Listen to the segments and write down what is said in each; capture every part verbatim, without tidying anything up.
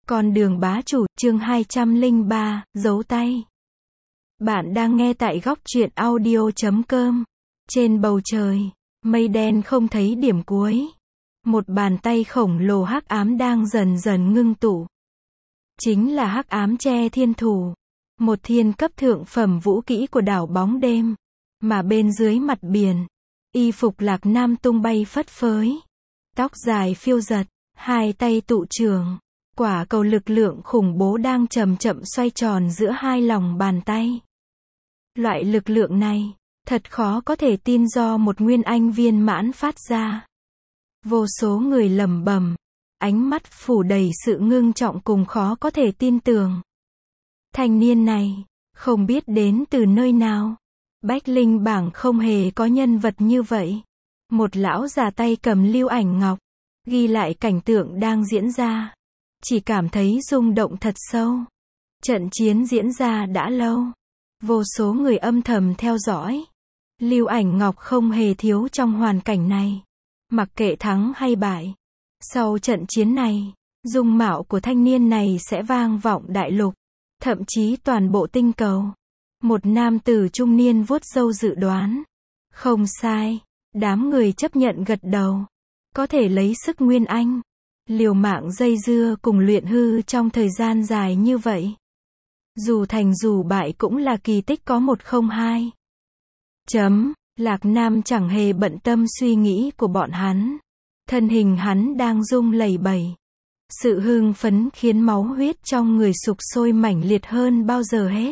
Con đường bá chủ, chương hai trăm lẻ ba, giấu tay. Bạn đang nghe tại góc truyện audio chấm com. Trên bầu trời, mây đen không thấy điểm cuối. Một bàn tay khổng lồ hắc ám đang dần dần ngưng tụ. Chính là hắc ám che thiên thủ. Một thiên cấp thượng phẩm vũ kỹ của đảo bóng đêm. Mà bên dưới mặt biển, y phục Lạc Nam tung bay phất phới. Tóc dài phiêu giật, hai tay tụ trường. Quả cầu lực lượng khủng bố đang chậm chậm xoay tròn giữa hai lòng bàn tay. Loại lực lượng này, thật khó có thể tin do một nguyên anh viên mãn phát ra. Vô số người lẩm bẩm, ánh mắt phủ đầy sự ngưng trọng cùng khó có thể tin tưởng. Thanh niên này, không biết đến từ nơi nào. Bách Linh bảng không hề có nhân vật như vậy. Một lão già tay cầm lưu ảnh ngọc, ghi lại cảnh tượng đang diễn ra. Chỉ cảm thấy rung động thật sâu. Trận chiến diễn ra đã lâu. Vô số người âm thầm theo dõi. Lưu ảnh ngọc không hề thiếu trong hoàn cảnh này. Mặc kệ thắng hay bại. Sau trận chiến này, dung mạo của thanh niên này sẽ vang vọng đại lục. Thậm chí toàn bộ tinh cầu. Một nam tử trung niên vuốt râu dự đoán. Không sai. Đám người chấp nhận gật đầu. Có thể lấy sức nguyên anh. Liều mạng dây dưa cùng luyện hư trong thời gian dài như vậy. Dù thành dù bại cũng là kỳ tích có một không hai. Chấm, Lạc Nam chẳng hề bận tâm suy nghĩ của bọn hắn. Thân hình hắn đang rung lẩy bẩy. Sự hưng phấn khiến máu huyết trong người sục sôi mãnh liệt hơn bao giờ hết.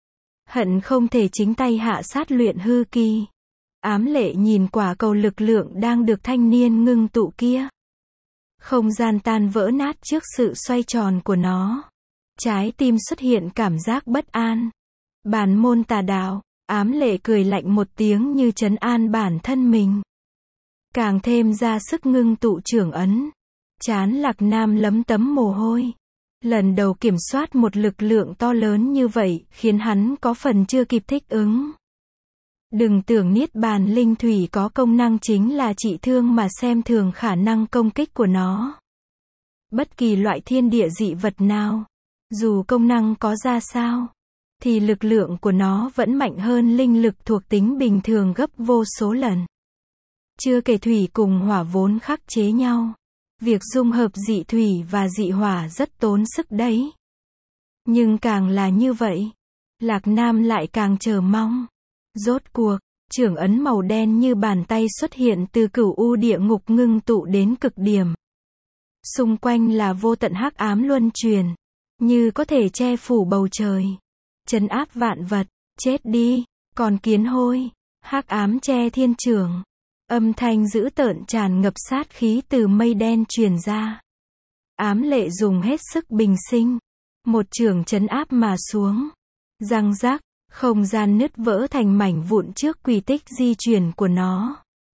Hận không thể chính tay hạ sát luyện hư kỳ. Ám lệ nhìn quả cầu lực lượng đang được thanh niên ngưng tụ kia. Không gian tan vỡ nát trước sự xoay tròn của nó. Trái tim xuất hiện cảm giác bất an. Bản môn tà đạo, ám lệ cười lạnh một tiếng như trấn an bản thân mình. Càng thêm ra sức ngưng tụ trưởng ấn. Trán Lạc Nam lấm tấm mồ hôi. Lần đầu kiểm soát một lực lượng to lớn như vậy khiến hắn có phần chưa kịp thích ứng. Đừng tưởng Niết Bàn Linh Thủy có công năng chính là trị thương mà xem thường khả năng công kích của nó. Bất kỳ loại thiên địa dị vật nào, dù công năng có ra sao, thì lực lượng của nó vẫn mạnh hơn linh lực thuộc tính bình thường gấp vô số lần. Chưa kể thủy cùng hỏa vốn khắc chế nhau. Việc dung hợp dị thủy và dị hỏa rất tốn sức đấy. Nhưng càng là như vậy, Lạc Nam lại càng chờ mong. Rốt cuộc, trưởng ấn màu đen như bàn tay xuất hiện từ cửu u địa ngục ngưng tụ đến cực điểm. Xung quanh là vô tận hắc ám luân truyền, như có thể che phủ bầu trời, trấn áp vạn vật. Chết đi, còn kiến hôi. Hắc ám che thiên trưởng. Âm thanh dữ tợn tràn ngập sát khí từ mây đen truyền ra. Ám lệ dùng hết sức bình sinh. Một chưởng trấn áp mà xuống. Răng rác. Không gian nứt vỡ thành mảnh vụn trước quy tích di chuyển của nó.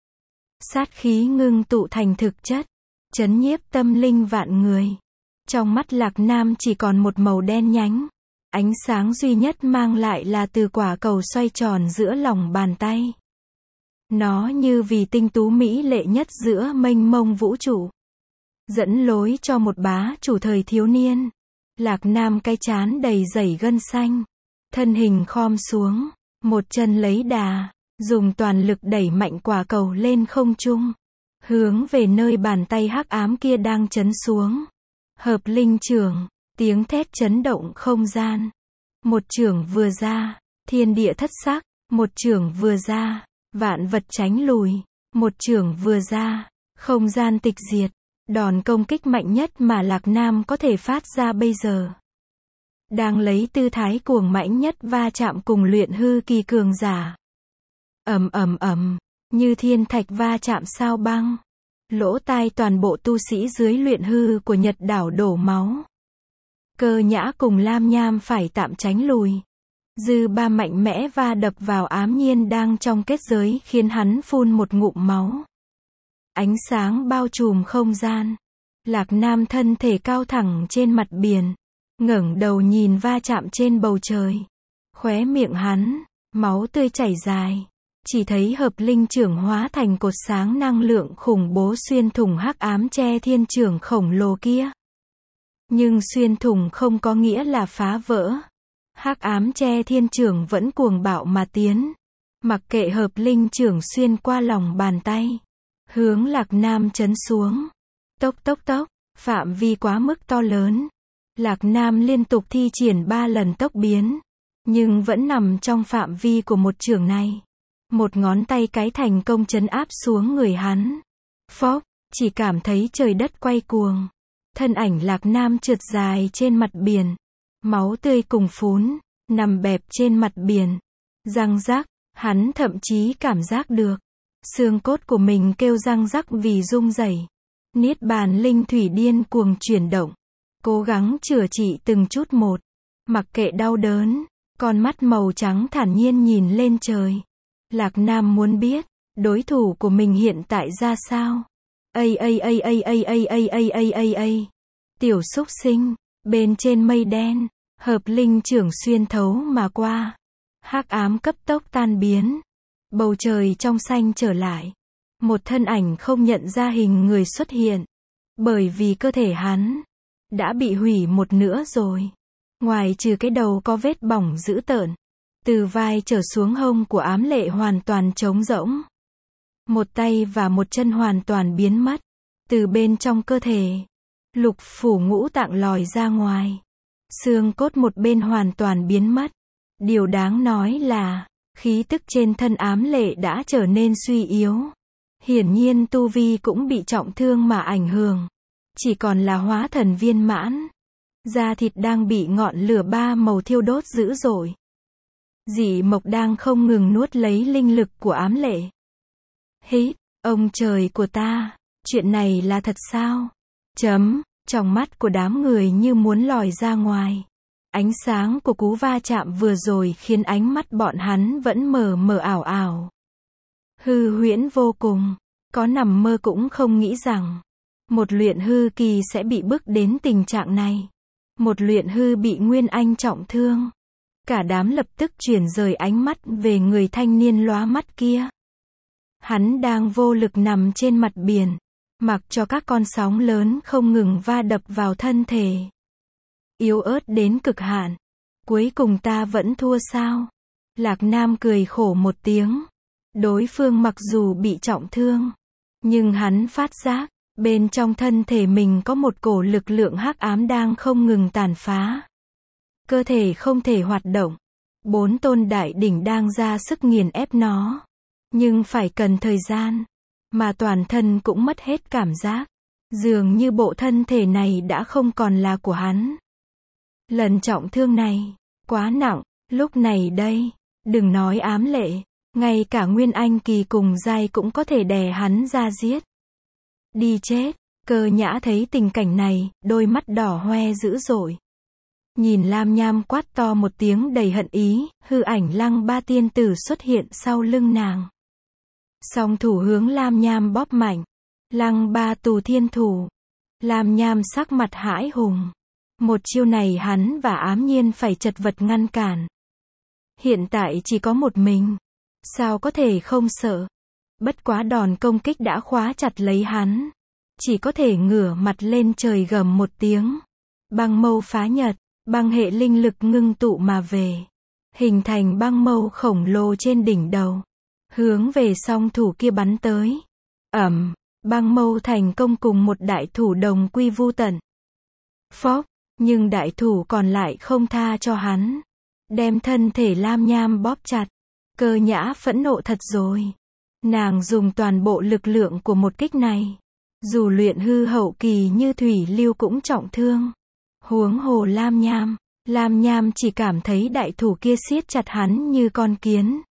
Sát khí ngưng tụ thành thực chất, trấn nhiếp tâm linh vạn người. Trong mắt Lạc Nam chỉ còn một màu đen nhánh. Ánh sáng duy nhất mang lại là từ quả cầu xoay tròn giữa lòng bàn tay. Nó như vì tinh tú mỹ lệ nhất giữa mênh mông vũ trụ. Dẫn lối cho một bá chủ thời thiếu niên. Lạc Nam cái trán đầy dẩy gân xanh. Thân hình khom xuống, một chân lấy đà, dùng toàn lực đẩy mạnh quả cầu lên không trung, hướng về nơi bàn tay hắc ám kia đang chấn xuống. Hợp linh chưởng, tiếng thét chấn động không gian. Một chưởng vừa ra, thiên địa thất sắc. Một chưởng vừa ra, vạn vật tránh lùi. Một chưởng vừa ra, không gian tịch diệt. Đòn công kích mạnh nhất mà Lạc Nam có thể phát ra bây giờ. Đang lấy tư thái cuồng mãnh nhất va chạm cùng luyện hư kỳ cường giả. Ầm ầm ầm, như thiên thạch va chạm sao băng. Lỗ tai toàn bộ tu sĩ dưới luyện hư của Nhật đảo đổ máu. Cơ Nhã cùng Lam Nham phải tạm tránh lùi. Dư ba mạnh mẽ va đập vào Ám Nhiên đang trong kết giới khiến hắn phun một ngụm máu. Ánh sáng bao trùm không gian. Lạc Nam thân thể cao thẳng trên mặt biển. Ngẩng đầu nhìn va chạm trên bầu trời. Khóe miệng hắn, máu tươi chảy dài. Chỉ thấy hợp linh chưởng hóa thành cột sáng năng lượng khủng bố xuyên thủng hắc ám che thiên chưởng khổng lồ kia. Nhưng xuyên thủng không có nghĩa là phá vỡ. Hắc ám che thiên trưởng vẫn cuồng bạo mà tiến. Mặc kệ hợp linh trưởng xuyên qua lòng bàn tay. Hướng Lạc Nam chấn xuống. Tốc tốc tốc, phạm vi quá mức to lớn. Lạc Nam liên tục thi triển ba lần tốc biến. Nhưng vẫn nằm trong phạm vi của một chưởng này. Một ngón tay cái thành công trấn áp xuống người hắn. Phốc, chỉ cảm thấy trời đất quay cuồng. Thân ảnh Lạc Nam trượt dài trên mặt biển. Máu tươi cùng phún, nằm bẹp trên mặt biển. Răng rắc, hắn thậm chí cảm giác được. Xương cốt của mình kêu răng rắc vì rung rẩy. Niết bàn linh thủy điên cuồng chuyển động. Cố gắng chữa trị từng chút một. Mặc kệ đau đớn, con mắt màu trắng thản nhiên nhìn lên trời. Lạc Nam muốn biết, đối thủ của mình hiện tại ra sao? Ây ây ây ây ây ây ây ây ây ây ây. Tiểu súc sinh, bên trên mây đen, hợp linh trưởng xuyên thấu mà qua. Hắc ám cấp tốc tan biến. Bầu trời trong xanh trở lại. Một thân ảnh không nhận ra hình người xuất hiện. Bởi vì cơ thể hắn đã bị hủy một nửa rồi. Ngoài trừ cái đầu có vết bỏng dữ tợn. Từ vai trở xuống hông của ám lệ hoàn toàn trống rỗng. Một tay và một chân hoàn toàn biến mất. Từ bên trong cơ thể, lục phủ ngũ tạng lòi ra ngoài. Xương cốt một bên hoàn toàn biến mất. Điều đáng nói là, khí tức trên thân ám lệ đã trở nên suy yếu. Hiển nhiên tu vi cũng bị trọng thương mà ảnh hưởng. Chỉ còn là hóa thần viên mãn. Da thịt đang bị ngọn lửa ba màu thiêu đốt dữ dội. Dị mộc đang không ngừng nuốt lấy linh lực của ám lệ. Hít, ông trời của ta, chuyện này là thật sao? Chấm, trong mắt của đám người như muốn lòi ra ngoài. Ánh sáng của cú va chạm vừa rồi khiến ánh mắt bọn hắn vẫn mờ mờ ảo ảo. Hư huyễn vô cùng, có nằm mơ cũng không nghĩ rằng một luyện hư kỳ sẽ bị bức đến tình trạng này. Một luyện hư bị Nguyên Anh trọng thương. Cả đám lập tức chuyển rời ánh mắt về người thanh niên lóa mắt kia. Hắn đang vô lực nằm trên mặt biển, mặc cho các con sóng lớn không ngừng va đập vào thân thể. Yếu ớt đến cực hạn. Cuối cùng ta vẫn thua sao? Lạc Nam cười khổ một tiếng. Đối phương mặc dù bị trọng thương, nhưng hắn phát giác, bên trong thân thể mình có một cổ lực lượng hắc ám đang không ngừng tàn phá. Cơ thể không thể hoạt động. Bốn tôn đại đỉnh đang ra sức nghiền ép nó. Nhưng phải cần thời gian. Mà toàn thân cũng mất hết cảm giác. Dường như bộ thân thể này đã không còn là của hắn. Lần trọng thương này, quá nặng, lúc này đây, đừng nói ám lệ, ngay cả Nguyên Anh kỳ cùng giai cũng có thể đè hắn ra giết. Đi chết, Cơ Nhã thấy tình cảnh này, đôi mắt đỏ hoe dữ dội. Nhìn Lam Nham quát to một tiếng đầy hận ý, hư ảnh Lăng Ba tiên tử xuất hiện sau lưng nàng. Song thủ hướng Lam Nham bóp mạnh. Lăng Ba tù thiên thủ. Lam Nham sắc mặt hãi hùng. Một chiêu này hắn và Ám Nhiên phải chật vật ngăn cản. Hiện tại chỉ có một mình. Sao có thể không sợ? Bất quá đòn công kích đã khóa chặt lấy hắn. Chỉ có thể ngửa mặt lên trời gầm một tiếng. Băng mâu phá nhật. Băng hệ linh lực ngưng tụ mà về. Hình thành băng mâu khổng lồ trên đỉnh đầu. Hướng về song thủ kia bắn tới. Ẩm, băng mâu thành công cùng một đại thủ đồng quy vu tận. Phốc, nhưng đại thủ còn lại không tha cho hắn. Đem thân thể Lam Nham bóp chặt. Cơ Nhã phẫn nộ thật rồi. Nàng dùng toàn bộ lực lượng của một kích này. Dù luyện hư hậu kỳ như Thủy Lưu cũng trọng thương. Huống hồ Lam Nham. Lam Nham chỉ cảm thấy đại thủ kia siết chặt hắn như con kiến.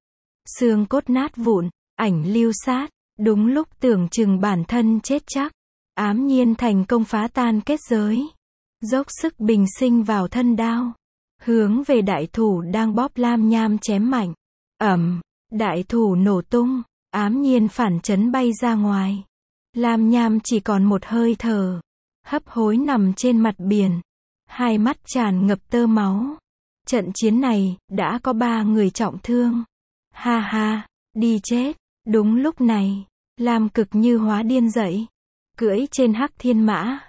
Xương cốt nát vụn, ảnh lưu sát. Đúng lúc tưởng chừng bản thân chết chắc. Ám Nhiên thành công phá tan kết giới. Dốc sức bình sinh vào thân đao. Hướng về đại thủ đang bóp Lam Nham chém mạnh. Ẩm, đại thủ nổ tung. Ám Nhiên phản chấn bay ra ngoài. Lam Nham chỉ còn một hơi thở. Hấp hối nằm trên mặt biển. Hai mắt tràn ngập tơ máu. Trận chiến này, đã có ba người trọng thương. Ha ha, đi chết. Đúng lúc này, Lam Cực Như hóa điên dậy. Cưỡi trên hắc thiên mã.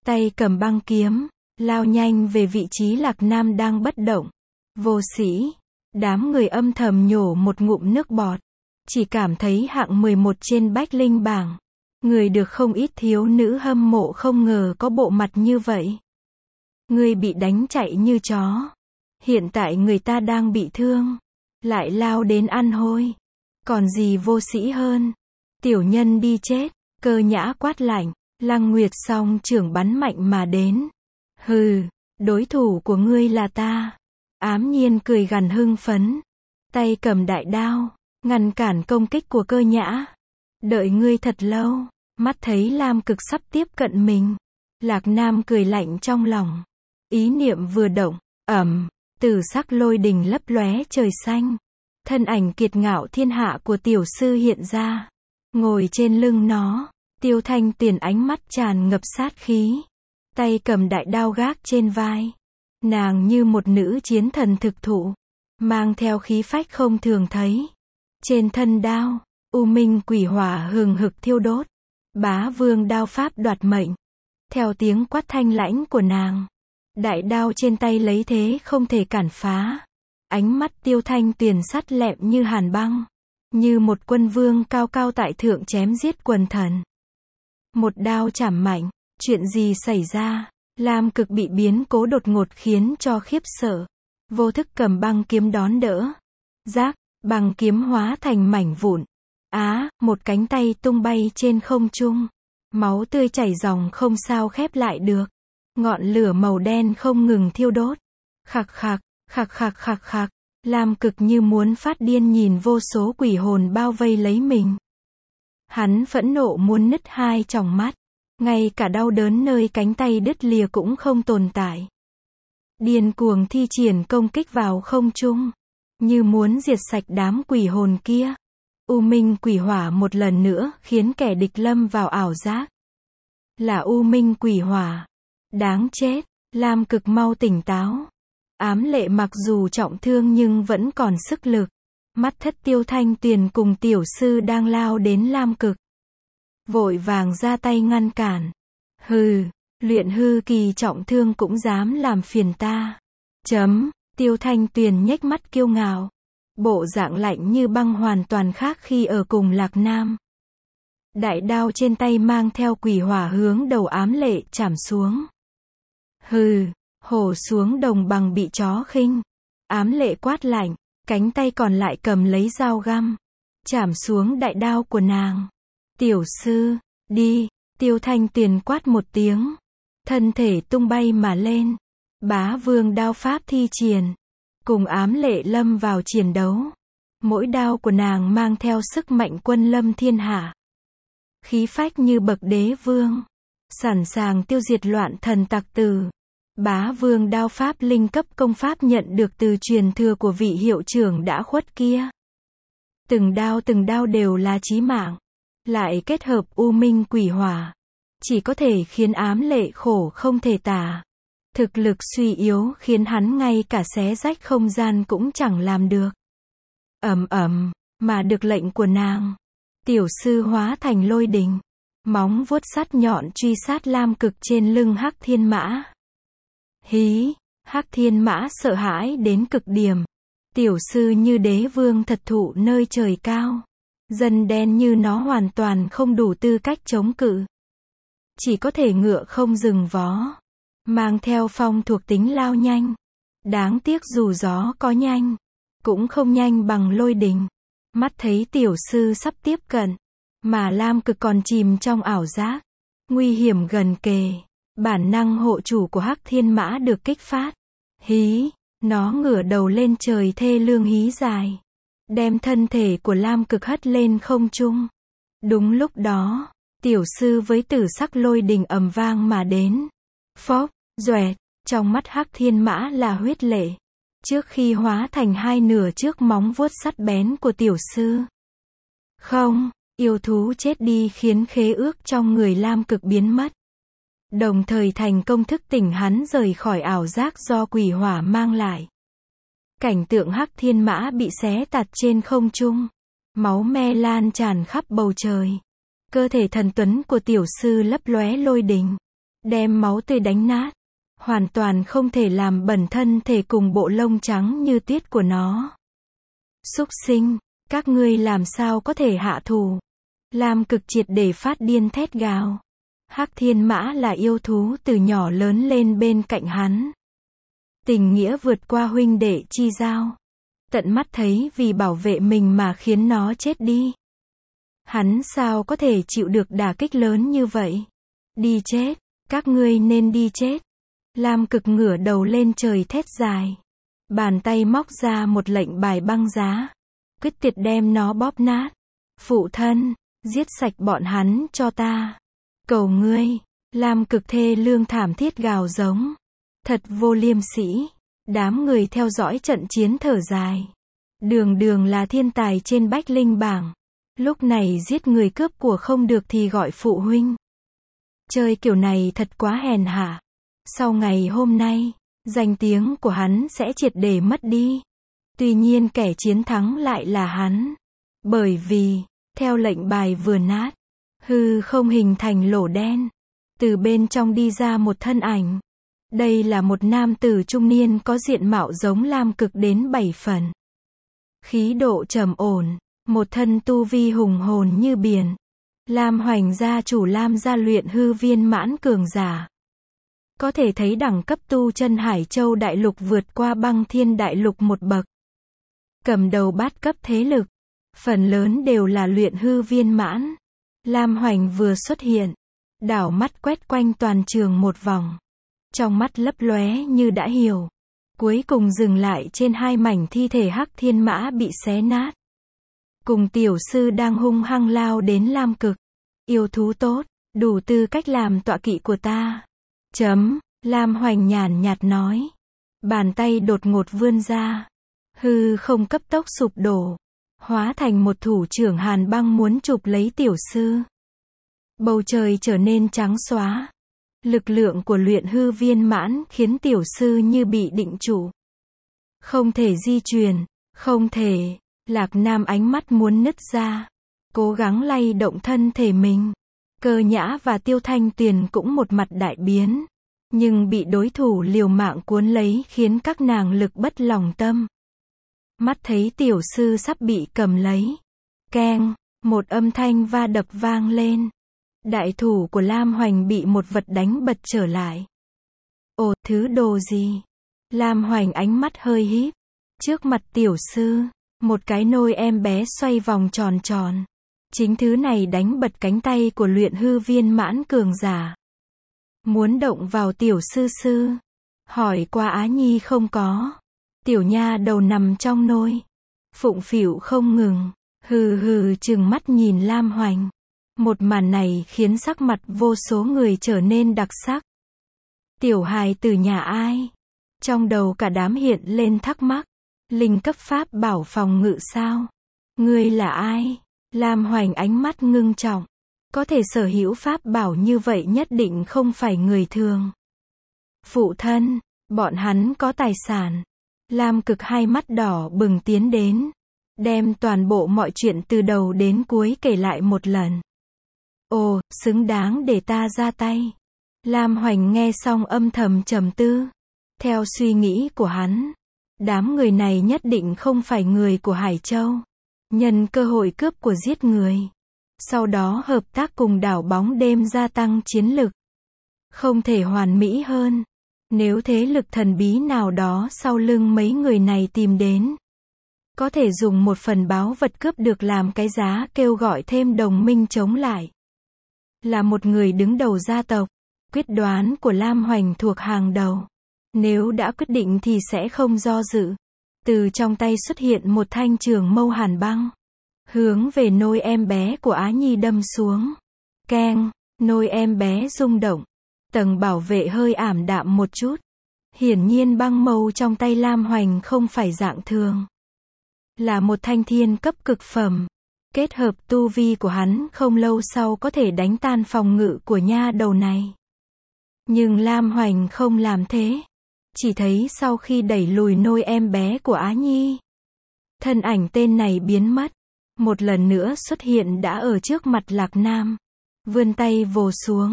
tay cầm băng kiếm, lao nhanh về vị trí Lạc Nam đang bất động. Vô sĩ, đám người âm thầm nhổ một ngụm nước bọt, chỉ cảm thấy hạng mười một trên Bách Linh bảng. Người được không ít thiếu nữ hâm mộ không ngờ có bộ mặt như vậy. Người bị đánh chạy như chó. Hiện tại người ta đang bị thương, lại lao đến ăn hôi. Còn gì vô sĩ hơn. Tiểu nhân đi chết, Cơ Nhã quát lạnh, Lăng Nguyệt song trưởng bắn mạnh mà đến. Hừ, đối thủ của ngươi là ta. Ám Nhiên cười gằn hưng phấn, tay cầm đại đao, ngăn cản công kích của Cơ Nhã. Đợi ngươi thật lâu, mắt thấy Lam Cực sắp tiếp cận mình. Lạc Nam cười lạnh trong lòng. Ý niệm vừa động, ầm, tử sắc lôi đình lấp lóe trời xanh. Thân ảnh kiệt ngạo thiên hạ của tiểu sư hiện ra. Ngồi trên lưng nó, Tiêu Thanh Tuyền ánh mắt tràn ngập sát khí. Tay cầm đại đao gác trên vai. Nàng như một nữ chiến thần thực thụ, mang theo khí phách không thường thấy. Trên thân đao, U Minh quỷ hỏa hừng hực thiêu đốt. Bá vương đao pháp đoạt mệnh. Theo tiếng quát thanh lãnh của nàng, đại đao trên tay lấy thế không thể cản phá. Ánh mắt Tiêu Thanh Tuyền sắt lẹm như hàn băng, như một quân vương cao cao tại thượng chém giết quần thần. Một đao chảm mạnh, chuyện gì xảy ra? Lam Cực bị biến cố đột ngột khiến cho khiếp sợ. Vô thức cầm băng kiếm đón đỡ. Rác, băng kiếm hóa thành mảnh vụn. Á, một cánh tay tung bay trên không trung. Máu tươi chảy ròng không sao khép lại được. Ngọn lửa màu đen không ngừng thiêu đốt. Khạc khạc, khạc khạc khạc khạc. Lam Cực như muốn phát điên nhìn vô số quỷ hồn bao vây lấy mình. Hắn phẫn nộ muốn nứt hai tròng mắt. Ngay cả đau đớn nơi cánh tay đứt lìa cũng không tồn tại. Điên cuồng thi triển công kích vào không trung, như muốn diệt sạch đám quỷ hồn kia. U Minh quỷ hỏa một lần nữa khiến kẻ địch lâm vào ảo giác. Là U Minh quỷ hỏa. Đáng chết, Lam Cực mau tỉnh táo. Ám Lệ mặc dù trọng thương nhưng vẫn còn sức lực. Mắt thất Tiêu Thanh Tuyền cùng tiểu sư đang lao đến Lam Cực. Vội vàng ra tay ngăn cản. Hừ, luyện hư kỳ trọng thương cũng dám làm phiền ta. Chấm, Tiêu Thanh Tuyền nhếch mắt kiêu ngạo. Bộ dạng lạnh như băng hoàn toàn khác khi ở cùng Lạc Nam. Đại đao trên tay mang theo quỷ hỏa hướng đầu Ám Lệ chảm xuống. Hừ, hổ xuống đồng bằng bị chó khinh. Ám Lệ quát lạnh, cánh tay còn lại cầm lấy dao găm, chảm xuống đại đao của nàng. Tiểu sư, đi, Tiêu Thanh Tuyền quát một tiếng. Thân thể tung bay mà lên. Bá vương đao pháp thi triển. Cùng Ám Lệ lâm vào chiến đấu. Mỗi đao của nàng mang theo sức mạnh quân lâm thiên hạ. Khí phách như bậc đế vương. Sẵn sàng tiêu diệt loạn thần tặc tử. Bá vương đao pháp linh cấp công pháp nhận được từ truyền thừa của vị hiệu trưởng đã khuất kia. Từng đao từng đao đều là chí mạng. Lại kết hợp U Minh quỷ hỏa. Chỉ có thể khiến Ám Lệ khổ không thể tả. Thực lực suy yếu khiến hắn ngay cả xé rách không gian cũng chẳng làm được. Ầm ầm, mà được lệnh của nàng. Tiểu sư hóa thành lôi đình. Móng vuốt sắt nhọn truy sát Lam Cực trên lưng Hắc Thiên Mã. Hí, Hắc Thiên Mã sợ hãi đến cực điểm. Tiểu sư như đế vương thật thụ nơi trời cao. Dân đen như nó hoàn toàn không đủ tư cách chống cự. Chỉ có thể ngựa không dừng vó. Mang theo phong thuộc tính lao nhanh. Đáng tiếc dù gió có nhanh, cũng không nhanh bằng lôi đình. Mắt thấy tiểu sư sắp tiếp cận, mà Lam Cực còn chìm trong ảo giác. Nguy hiểm gần kề. Bản năng hộ chủ của Hắc Thiên Mã được kích phát. Hí, nó ngửa đầu lên trời thê lương hí dài. Đem thân thể của Lam Cực hất lên không trung. Đúng lúc đó, tiểu sư với tử sắc lôi đình ầm vang mà đến. Phốc, doẹt, trong mắt Hắc Thiên Mã là huyết lệ. Trước khi hóa thành hai nửa trước móng vuốt sắt bén của tiểu sư. Không, yêu thú chết đi khiến khế ước trong người Lam Cực biến mất. Đồng thời thành công thức tỉnh hắn rời khỏi ảo giác do quỷ hỏa mang lại. Cảnh tượng Hắc Thiên Mã bị xé tạt trên không trung. Máu me lan tràn khắp bầu trời. Cơ thể thần tuấn của tiểu sư lấp lóe lôi đình. đem máu tươi đánh nát, hoàn toàn không thể làm bẩn thân thể cùng bộ lông trắng như tuyết của nó. Súc sinh, các ngươi làm sao có thể hạ thủ? Lam Cực triệt để phát điên thét gào. Hắc Thiên Mã là yêu thú từ nhỏ lớn lên bên cạnh hắn. Tình nghĩa vượt qua huynh đệ chi giao. Tận mắt thấy vì bảo vệ mình mà khiến nó chết đi. Hắn sao có thể chịu được đả kích lớn như vậy? Đi chết, các ngươi nên đi chết. Lam Cực ngửa đầu lên trời thét dài. Bàn tay móc ra một lệnh bài băng giá. Quyết tuyệt đem nó bóp nát. Phụ thân, giết sạch bọn hắn cho ta. Cầu ngươi. Lam Cực thê lương thảm thiết gào giống. Thật vô liêm sỉ. Đám người theo dõi trận chiến thở dài. Đường Đường là thiên tài trên Bách Linh bảng. Lúc này giết người cướp của không được thì gọi phụ huynh. Chơi kiểu này thật quá hèn hạ. Sau ngày hôm nay, danh tiếng của hắn sẽ triệt để mất đi. Tuy nhiên kẻ chiến thắng lại là hắn. Bởi vì, theo lệnh bài vừa nát, hư không hình thành lỗ đen. Từ bên trong đi ra một thân ảnh. Đây là một nam tử trung niên có diện mạo giống Lam Cực đến bảy phần. Khí độ trầm ổn, một thân tu vi hùng hồn như biển. Lam Hoành gia chủ Lam gia luyện hư viên mãn cường giả. Có thể thấy đẳng cấp tu chân Hải Châu đại lục vượt qua băng thiên đại lục một bậc. Cầm đầu bát cấp thế lực. Phần lớn đều là luyện hư viên mãn. Lam Hoành vừa xuất hiện. Đảo mắt quét quanh toàn trường một vòng. Trong mắt lấp lóe như đã hiểu. Cuối cùng dừng lại trên hai mảnh thi thể Hắc Thiên Mã bị xé nát. Cùng tiểu sư đang hung hăng lao đến Lam Cực. Yêu thú tốt, đủ tư cách làm tọa kỵ của ta. Chấm, Lam Hoành nhàn nhạt nói. Bàn tay đột ngột vươn ra. Hư không cấp tốc sụp đổ. Hóa thành một thủ trưởng hàn băng muốn chụp lấy tiểu sư. Bầu trời trở nên trắng xóa. Lực lượng của luyện hư viên mãn khiến tiểu sư như bị định trụ. Không thể di chuyển, không thể. Lạc Nam ánh mắt muốn nứt ra. Cố gắng lay động thân thể mình. Cơ Nhã và Tiêu Thanh Tuyền cũng một mặt đại biến. Nhưng bị đối thủ liều mạng cuốn lấy khiến các nàng lực bất lòng tâm. Mắt thấy tiểu sư sắp bị cầm lấy. Keng, một âm thanh va đập vang lên. Đại thủ của Lam Hoành bị một vật đánh bật trở lại. Ồ, thứ đồ gì? Lam Hoành ánh mắt hơi híp. Trước mặt tiểu sư, một cái nôi em bé xoay vòng tròn tròn. Chính thứ này đánh bật cánh tay của luyện hư viên mãn cường giả. Muốn động vào tiểu sư sư. Hỏi qua Á Nhi không có. Tiểu nha đầu nằm trong nôi. Phụng phịu không ngừng. Hừ hừ trừng mắt nhìn Lam Hoành. Một màn này khiến sắc mặt vô số người trở nên đặc sắc. Tiểu hài từ nhà ai? Trong đầu cả đám hiện lên thắc mắc. Linh cấp pháp bảo phòng ngự sao? Ngươi là ai? Lam Hoành ánh mắt ngưng trọng. Có thể sở hữu pháp bảo như vậy nhất định không phải người thường. Phụ thân, bọn hắn có tài sản. Lam Cực hai mắt đỏ bừng tiến đến. Đem toàn bộ mọi chuyện từ đầu đến cuối kể lại một lần. Ồ, xứng đáng để ta ra tay. Lam Hoành nghe xong âm thầm trầm tư. Theo suy nghĩ của hắn, đám người này nhất định không phải người của Hải Châu. Nhân cơ hội cướp của giết người. Sau đó hợp tác cùng đảo bóng đêm gia tăng chiến lực. Không thể hoàn mỹ hơn. Nếu thế lực thần bí nào đó sau lưng mấy người này tìm đến. Có thể dùng một phần báu vật cướp được làm cái giá kêu gọi thêm đồng minh chống lại. Là một người đứng đầu gia tộc. Quyết đoán của Lam Hoành thuộc hàng đầu. Nếu đã quyết định thì sẽ không do dự. Từ trong tay xuất hiện một thanh trường mâu hàn băng. Hướng về nôi em bé của Á Nhi đâm xuống. Keng, nôi em bé rung động. Tầng bảo vệ hơi ảm đạm một chút. Hiển nhiên băng mâu trong tay Lam Hoành không phải dạng thường. Là một thanh thiên cấp cực phẩm. Kết hợp tu vi của hắn không lâu sau có thể đánh tan phòng ngự của nha đầu này. Nhưng Lam Hoành không làm thế. Chỉ thấy sau khi đẩy lùi nôi em bé của Á Nhi. Thân ảnh tên này biến mất. Một lần nữa xuất hiện đã ở trước mặt Lạc Nam. Vươn tay vồ xuống.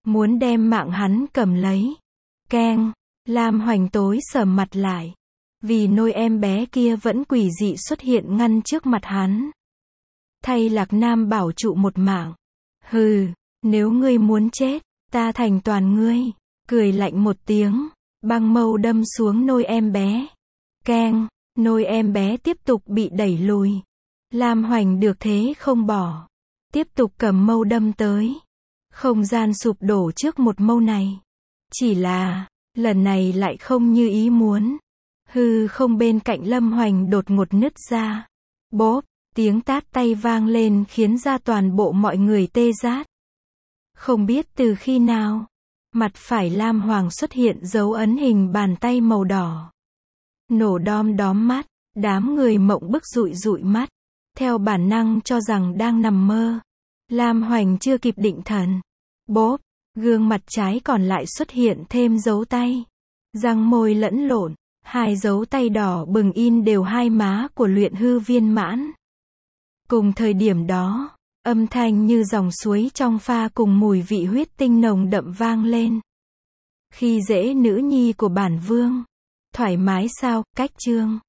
muốn đem mạng hắn cầm lấy. Keng, Lam Hoành tối sầm mặt lại. Vì nôi em bé kia vẫn quỷ dị xuất hiện ngăn trước mặt hắn. Thay Lạc Nam bảo trụ một mạng. Hừ, nếu ngươi muốn chết, ta thành toàn ngươi. Cười lạnh một tiếng, băng mâu đâm xuống nôi em bé. Keng, nôi em bé tiếp tục bị đẩy lùi. Lam Hoành được thế không bỏ. Tiếp tục cầm mâu đâm tới. Không gian sụp đổ trước một mâu này. Chỉ là, lần này lại không như ý muốn. Hư không bên cạnh Lâm Hoành đột ngột nứt ra. Bốp, tiếng tát tay vang lên khiến ra toàn bộ mọi người tê rát. Không biết từ khi nào, mặt phải Lam Hoàng xuất hiện dấu ấn hình bàn tay màu đỏ. Nổ đom đóm mắt, đám người mộng bức dụi dụi mắt. Theo bản năng cho rằng đang nằm mơ. Lam Hoành chưa kịp định thần. Bốp, gương mặt trái còn lại xuất hiện thêm dấu tay. Răng môi lẫn lộn, hai dấu tay đỏ bừng in đều hai má của luyện hư viên mãn. Cùng thời điểm đó, âm thanh như dòng suối trong pha cùng mùi vị huyết tinh nồng đậm vang lên. Khi dễ nữ nhi của bản vương. Thoải mái sao, cách chương.